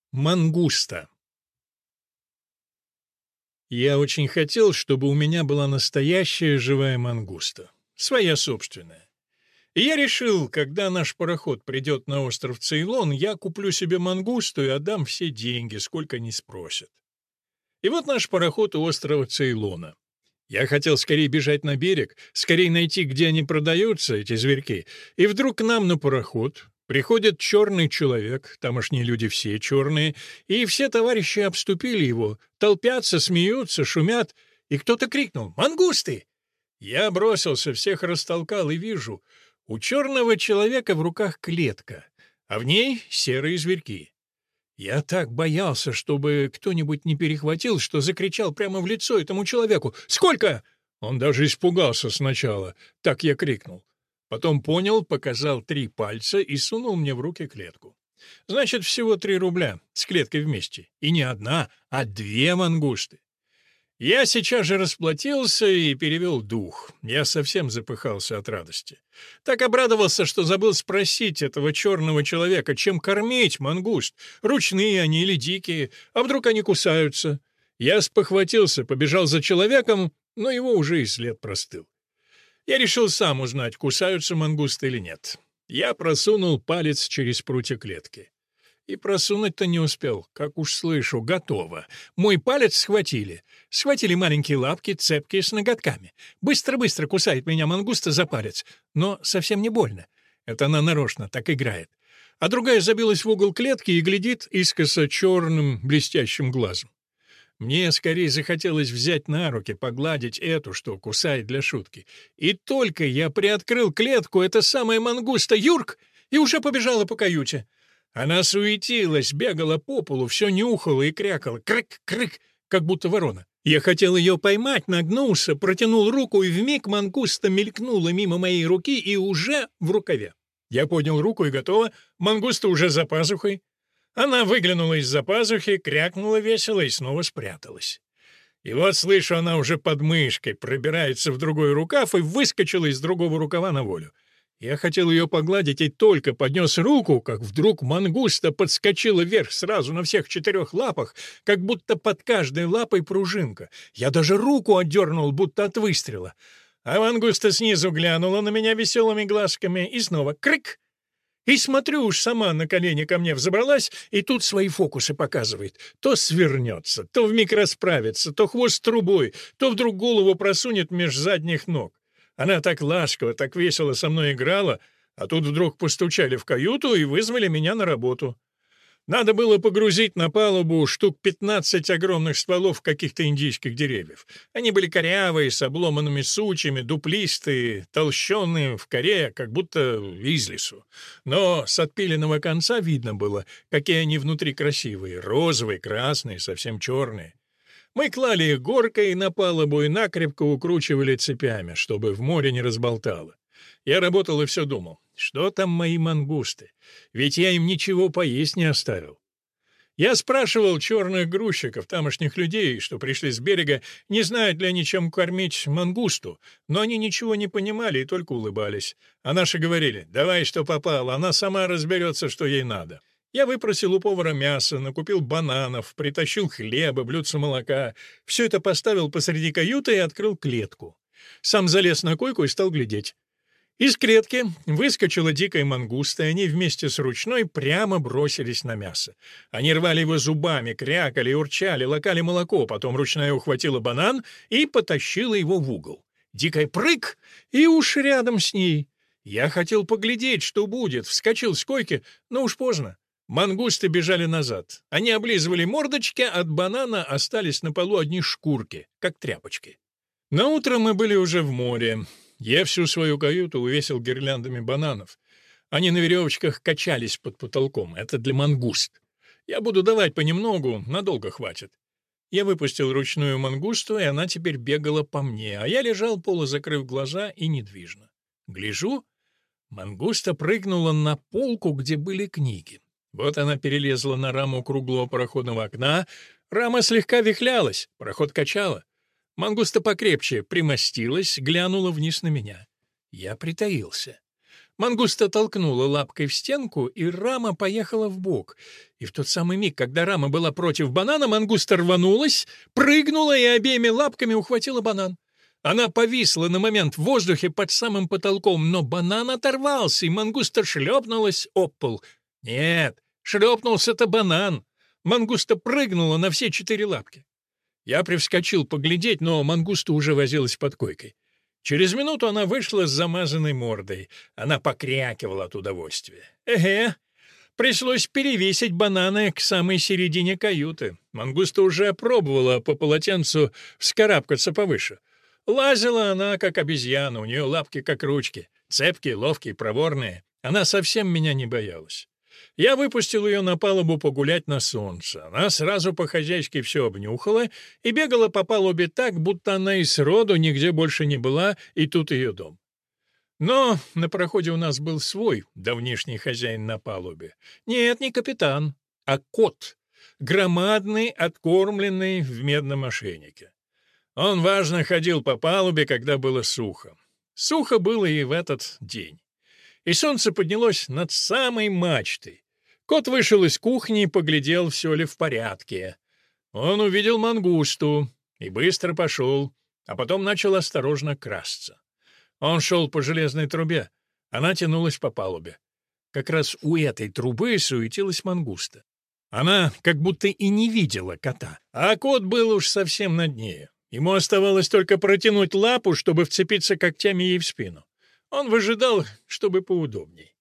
Мангуста. Я очень хотел, чтобы у меня была настоящая живая мангуста. Своя собственная. И я решил, когда наш пароход придет на остров Цейлон, я куплю себе мангусту и отдам все деньги, сколько они спросят. И вот наш пароход у острова Цейлона. Я хотел скорее бежать на берег, скорее найти, где они продаются, эти зверьки, и вдруг к нам на пароход приходит черный человек, тамошние люди все черные, и все товарищи обступили его, толпятся, смеются, шумят, и кто-то крикнул «Мангусты!». Я бросился, всех растолкал и вижу, у черного человека в руках клетка, а в ней серые зверьки. Я так боялся, чтобы кто-нибудь не перехватил, что закричал прямо в лицо этому человеку «Сколько?». Он даже испугался сначала, так я крикнул. Потом понял, показал 3 пальца и сунул мне в руки клетку. Значит, всего 3 рубля с клеткой вместе. И не одна, а 2 мангусты. Я сейчас же расплатился и перевел дух. Я совсем запыхался от радости. Так обрадовался, что забыл спросить этого черного человека, чем кормить мангуст. Ручные они или дикие, а вдруг они кусаются? Я спохватился, побежал за человеком, но его уже и след простыл. Я решил сам узнать, кусаются мангусты или нет. Я просунул палец через прутья клетки. И просунуть-то не успел, как уж слышу, готово. Мой палец схватили. Схватили маленькие лапки, цепкие, с ноготками. Быстро-быстро кусает меня мангуста за палец. Но совсем не больно. Это она нарочно так играет. А другая забилась в угол клетки и глядит искоса черным блестящим глазом. Мне скорее захотелось взять на руки, погладить эту, что кусает для шутки. И только я приоткрыл клетку, эта самая мангуста Юрк, и уже побежала по каюте. Она суетилась, бегала по полу, все нюхала и крякала. Крык-крык, как будто ворона. Я хотел ее поймать, нагнулся, протянул руку, и вмиг мангуста мелькнула мимо моей руки и уже в рукаве. Я поднял руку и готово, мангуста уже за пазухой. Она выглянула из-за пазухи, крякнула весело и снова спряталась. И вот, слышу, она уже под мышкой пробирается в другой рукав и выскочила из другого рукава на волю. Я хотел ее погладить и только поднес руку, как вдруг мангуста подскочила вверх сразу на всех 4 лапах, как будто под каждой лапой пружинка. Я даже руку отдернул, будто от выстрела. А мангуста снизу глянула на меня веселыми глазками и снова крик. И смотрю, уж сама на колени ко мне взобралась, и тут свои фокусы показывает. То свернется, то вмиг расправится, то хвост трубой, то вдруг голову просунет меж задних ног. Она так ласково, так весело со мной играла, а тут вдруг постучали в каюту и вызвали меня на работу. Надо было погрузить на палубу штук 15 огромных стволов каких-то индийских деревьев. Они были корявые, с обломанными сучьями, дуплистые, толщенные в коре, как будто из лесу. Но с отпиленного конца видно было, какие они внутри красивые, розовые, красные, совсем черные. Мы клали их горкой на палубу и накрепко укручивали цепями, чтобы в море не разболтало. Я работал и все думал, что там мои мангусты? Ведь я им ничего поесть не оставил. Я спрашивал черных грузчиков, тамошних людей, что пришли с берега, не знают ли они, чем кормить мангусту, но они ничего не понимали и только улыбались. А наши говорили, давай, что попало, она сама разберется, что ей надо. Я выпросил у повара мясо, накупил бананов, притащил хлеба, блюдце молока. Все это поставил посреди каюты и открыл клетку. Сам залез на койку и стал глядеть. Из клетки выскочила дикая мангуста, и они вместе с ручной прямо бросились на мясо. Они рвали его зубами, крякали, урчали, лакали молоко, потом ручная ухватила банан и потащила его в угол. Дикая прыг, и уж рядом с ней. Я хотел поглядеть, что будет, вскочил с койки, но уж поздно. Мангусты бежали назад. Они облизывали мордочки, от банана остались на полу одни шкурки, как тряпочки. Наутро мы были уже в море. Я всю свою каюту увесил гирляндами бананов. Они на веревочках качались под потолком. Это для мангуст. Я буду давать понемногу, надолго хватит. Я выпустил ручную мангусту, и она теперь бегала по мне, а я лежал, полузакрыв глаза, и недвижно. Гляжу, мангуста прыгнула на полку, где были книги. Вот она перелезла на раму круглого пароходного окна. Рама слегка вихлялась, пароход качала. Мангуста покрепче примостилась, глянула вниз на меня. Я притаился. Мангуста толкнула лапкой в стенку, и рама поехала вбок. И в тот самый миг, когда рама была против банана, мангуста рванулась, прыгнула и обеими лапками ухватила банан. Она повисла на момент в воздухе под самым потолком, но банан оторвался, и мангуста шлепнулась об пол. Нет, шлепнулся-то банан. Мангуста прыгнула на все 4 лапки. Я привскочил поглядеть, но мангуста уже возилась под койкой. Через минуту она вышла с замазанной мордой. Она покрякивала от удовольствия. Пришлось перевесить бананы к самой середине каюты. Мангуста уже пробовала по полотенцу вскарабкаться повыше. Лазила она, как обезьяна, у нее лапки как ручки. Цепкие, ловкие, проворные. Она совсем меня не боялась. Я выпустил ее на палубу погулять на солнце. Она сразу по-хозяйски все обнюхала и бегала по палубе так, будто она и сроду нигде больше не была, и тут ее дом. Но на пароходе у нас был свой давнишний хозяин на палубе. Нет, не капитан, а кот. Громадный, откормленный в медном ошейнике. Он важно ходил по палубе, когда было сухо. Сухо было и в этот день. И солнце поднялось над самой мачтой. Кот вышел из кухни и поглядел, все ли в порядке. Он увидел мангусту и быстро пошел, а потом начал осторожно красться. Он шел по железной трубе, она тянулась по палубе. Как раз у этой трубы суетилась мангуста. Она как будто и не видела кота, а кот был уж совсем над нею. Ему оставалось только протянуть лапу, чтобы вцепиться когтями ей в спину. Он выжидал, чтобы поудобней.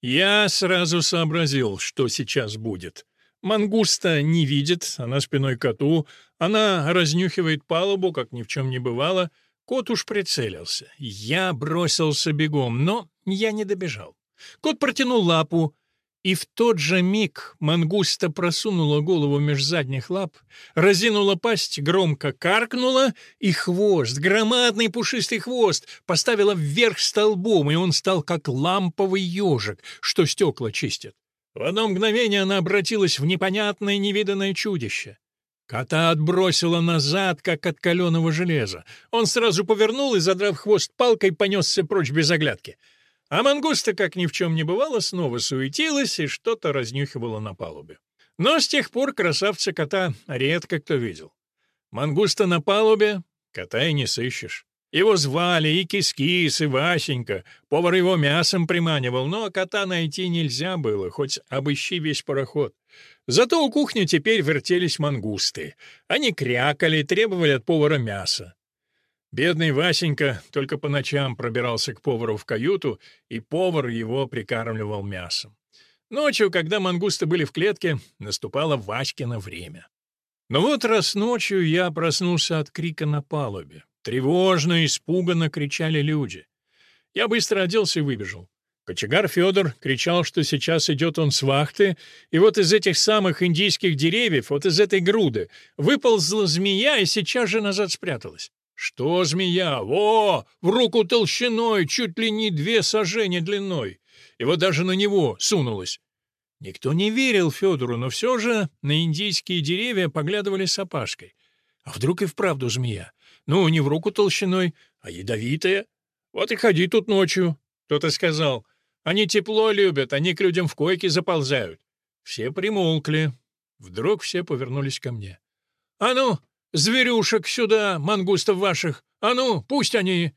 Я сразу сообразил, что сейчас будет. Мангуста не видит, она спиной к коту, она разнюхивает палубу, как ни в чем не бывало. Кот уж прицелился. Я бросился бегом, но я не добежал. Кот протянул лапу, и в тот же миг мангуста просунула голову меж задних лап, разинула пасть, громко каркнула, и хвост, громадный пушистый хвост, поставила вверх столбом, и он стал как ламповый ежик, что стекла чистит. В одно мгновение она обратилась в непонятное невиданное чудище. Кота отбросило назад, как от каленого железа. Он сразу повернул и, задрав хвост палкой, понесся прочь без оглядки. А мангуста, как ни в чем не бывало, снова суетилась и что-то разнюхивала на палубе. Но с тех пор красавца-кота редко кто видел. Мангуста на палубе — кота и не сыщешь. Его звали и Кис-Кис, и Васенька. Повар его мясом приманивал, но кота найти нельзя было, хоть обыщи весь пароход. Зато у кухни теперь вертелись мангусты. Они крякали, требовали от повара мяса. Бедный Васенька только по ночам пробирался к повару в каюту, и повар его прикармливал мясом. Ночью, когда мангусты были в клетке, наступало Васькино время. Но вот раз ночью я проснулся от крика на палубе. Тревожно, испуганно кричали люди. Я быстро оделся и выбежал. Кочегар Федор кричал, что сейчас идет он с вахты, и вот из этих самых индийских деревьев, вот из этой груды, выползла змея и сейчас же назад спряталась. Что змея? Во! В руку толщиной, чуть ли не 2 сажени длиной. И вот даже на него сунулась. Никто не верил Федору, но все же на индийские деревья поглядывали с опаской. А вдруг и вправду змея? Ну, не в руку толщиной, а ядовитая. Вот и ходи тут ночью. Кто-то сказал, они тепло любят, они к людям в койке заползают. Все примолкли. Вдруг все повернулись ко мне. А ну! Зверюшек сюда, мангустов ваших! А ну, пусть они!»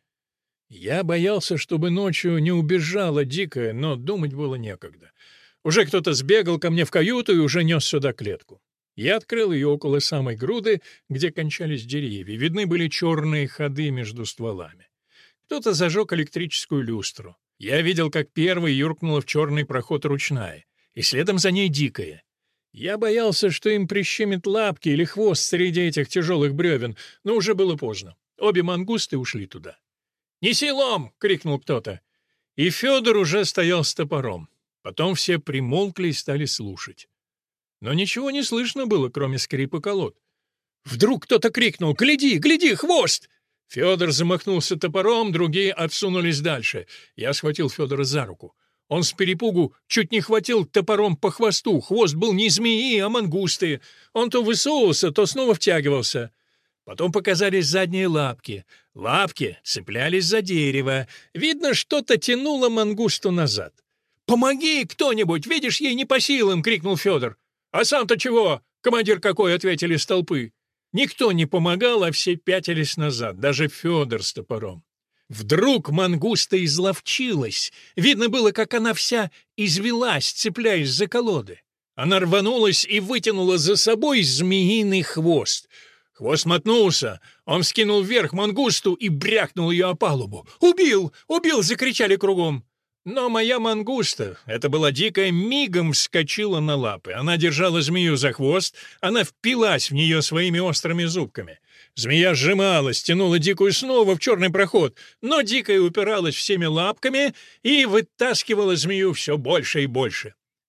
Я боялся, чтобы ночью не убежала дикая, но думать было некогда. Уже кто-то сбегал ко мне в каюту и уже нес сюда клетку. Я открыл ее около самой груды, где кончались деревья. Видны были черные ходы между стволами. Кто-то зажег электрическую люстру. Я видел, как первой юркнула в черный проход ручная, и следом за ней дикая. Я боялся, что им прищемит лапки или хвост среди этих тяжелых бревен, но уже было поздно. Обе мангусты ушли туда. «Неси лом!» — крикнул кто-то. И Федор уже стоял с топором. Потом все примолкли и стали слушать. Но ничего не слышно было, кроме скрипа колод. Вдруг кто-то крикнул: «Гляди, гляди, хвост!» Федор замахнулся топором, другие отсунулись дальше. Я схватил Федора за руку. Он с перепугу чуть не хватил топором по хвосту. Хвост был не змеи, а мангусты. Он то высовывался, то снова втягивался. Потом показались задние лапки. Лапки цеплялись за дерево. Видно, что-то тянуло мангусту назад. «Помоги кто-нибудь! Видишь, ей не по силам!» — крикнул Федор. «А сам-то чего? Командир какой!» — ответили с толпы. Никто не помогал, а все пятились назад, даже Федор с топором. Вдруг мангуста изловчилась. Видно было, как она вся извелась, цепляясь за колоды. Она рванулась и вытянула за собой змеиный хвост. Хвост мотнулся, он вскинул вверх мангусту и брякнул ее о палубу. «Убил! Убил!» — закричали кругом. Но моя мангуста, это была дикая, мигом вскочила на лапы. Она держала змею за хвост, она впилась в нее своими острыми зубками. Змея сжималась, тянула дикую снова в черный проход, но дикая упиралась всеми лапками и вытаскивала змею все больше и больше.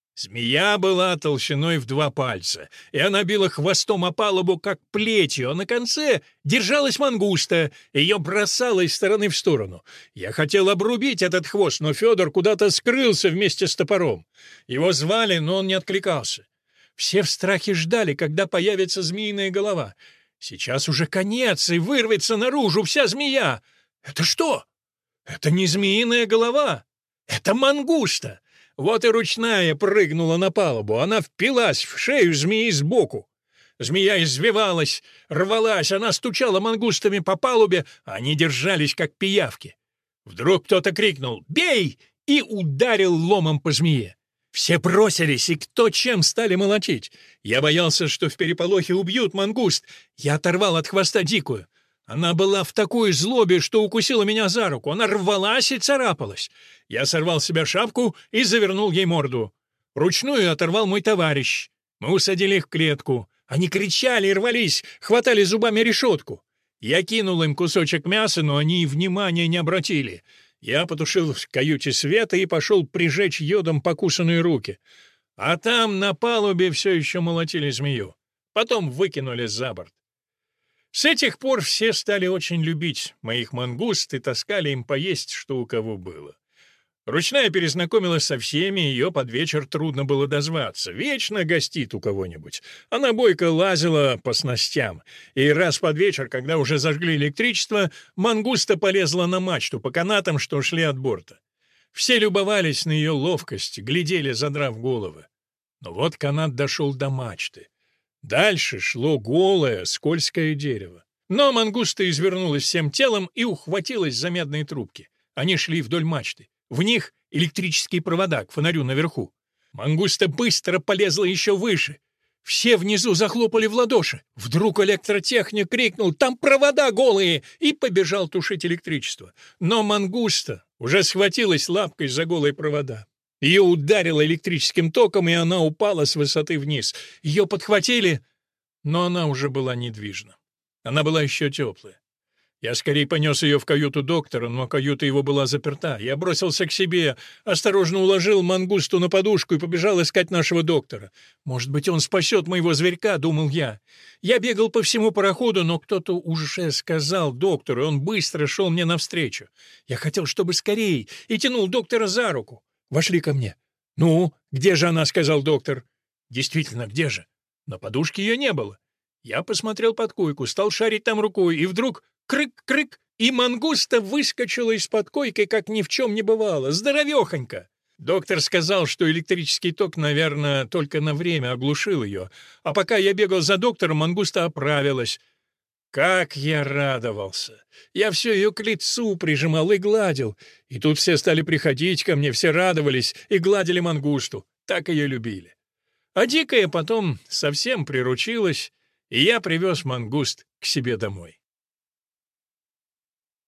Змея была толщиной в 2 пальца, и она била хвостом о палубу, как плетью, а на конце держалась мангуста, ее бросала из стороны в сторону. Я хотел обрубить этот хвост, но Федор куда-то скрылся вместе с топором. Его звали, но он не откликался. Все в страхе ждали, когда появится змеиная голова. Сейчас уже конец, и вырвется наружу вся змея. Это что? Это не змеиная голова, это мангуста. Вот и ручная прыгнула на палубу. Она впилась в шею змеи сбоку. Змея извивалась, рвалась, она стучала мангустами по палубе, а они держались, как пиявки. Вдруг кто-то крикнул «Бей!» и ударил ломом по змее. Все бросились, и кто чем стали молотить. Я боялся, что в переполохе убьют мангуст. Я оторвал от хвоста дикую. Она была в такой злобе, что укусила меня за руку. Она рвалась и царапалась. Я сорвал с себя шапку и завернул ей морду. Ручную оторвал мой товарищ. Мы усадили их в клетку. Они кричали и рвались, хватали зубами решетку. Я кинул им кусочек мяса, но они и внимания не обратили. Я потушил в каюте света и пошел прижечь йодом покусанные руки. А там на палубе все еще молотили змею. Потом выкинули за борт. С этих пор все стали очень любить моих мангуст и таскали им поесть, что у кого было. Ручная перезнакомилась со всеми, ее под вечер трудно было дозваться. Вечно гостит у кого-нибудь. Она бойко лазила по снастям. И раз под вечер, когда уже зажгли электричество, мангуста полезла на мачту по канатам, что шли от борта. Все любовались на ее ловкость, глядели, задрав головы. Но вот канат дошел до мачты. Дальше шло голое, скользкое дерево. Но мангуста извернулась всем телом и ухватилась за медные трубки. Они шли вдоль мачты. В них электрические провода к фонарю наверху. Мангуста быстро полезла еще выше. Все внизу захлопали в ладоши. Вдруг электротехник крикнул «Там провода голые!» и побежал тушить электричество. Но мангуста уже схватилась лапкой за голые провода. Ее ударило электрическим током, и она упала с высоты вниз. Ее подхватили, но она уже была недвижна. Она была еще теплая. Я скорее понес ее в каюту доктора, но каюта его была заперта. Я бросился к себе, осторожно уложил мангусту на подушку и побежал искать нашего доктора. «Может быть, он спасет моего зверька», — думал я. Я бегал по всему пароходу, но кто-то уже сказал доктору, и он быстро шел мне навстречу. Я хотел, чтобы скорее, и тянул доктора за руку. Вошли ко мне. «Ну, где же она?» — сказал доктор. «Действительно, где же?» На подушке ее не было. Я посмотрел под койку, стал шарить там рукой, и вдруг крык-крык, и мангуста выскочила из-под койки, как ни в чем не бывало, здоровехонько. Доктор сказал, что электрический ток, наверное, только на время оглушил ее, а пока я бегал за доктором, мангуста оправилась. Как я радовался! Я все ее к лицу прижимал и гладил. И тут все стали приходить ко мне, все радовались и гладили мангусту. Так ее любили. А дикая потом совсем приручилась, и я привез мангуст к себе домой.